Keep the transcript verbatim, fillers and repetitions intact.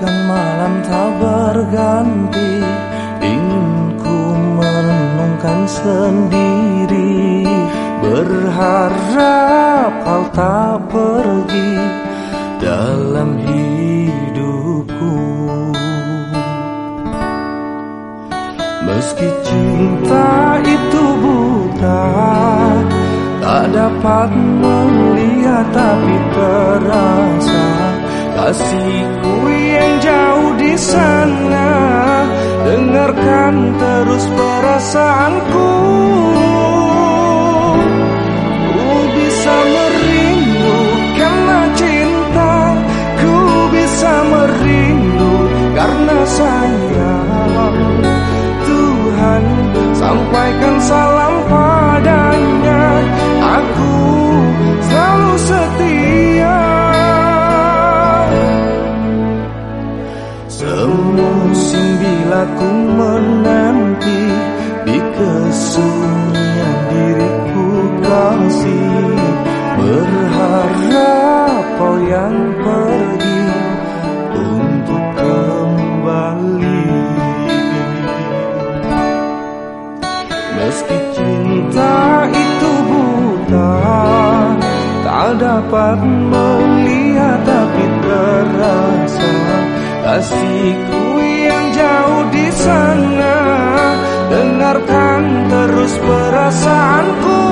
Bagaikan malam tak berganti, ingin ku merenungkan sendiri, berharap kau tak pergi dalam hidupku. Meski cinta itu buta, tak dapat melihat tapi terasa kasihku yang jauh di sana. Dengarkan terus perasaanku, ku bisa merindu karena cinta, ku bisa merindu karena sayang. Tuhan, sampaikan salam padanya, aku selalu setia. Semusim bila ku menanti, di kesunyian diriku kasih, berharap kau yang pergi untuk kembali. Meski cinta itu buta, tak dapat melihat tapi terasa kasihku yang jauh di sana. Dengarkan terus perasaanku,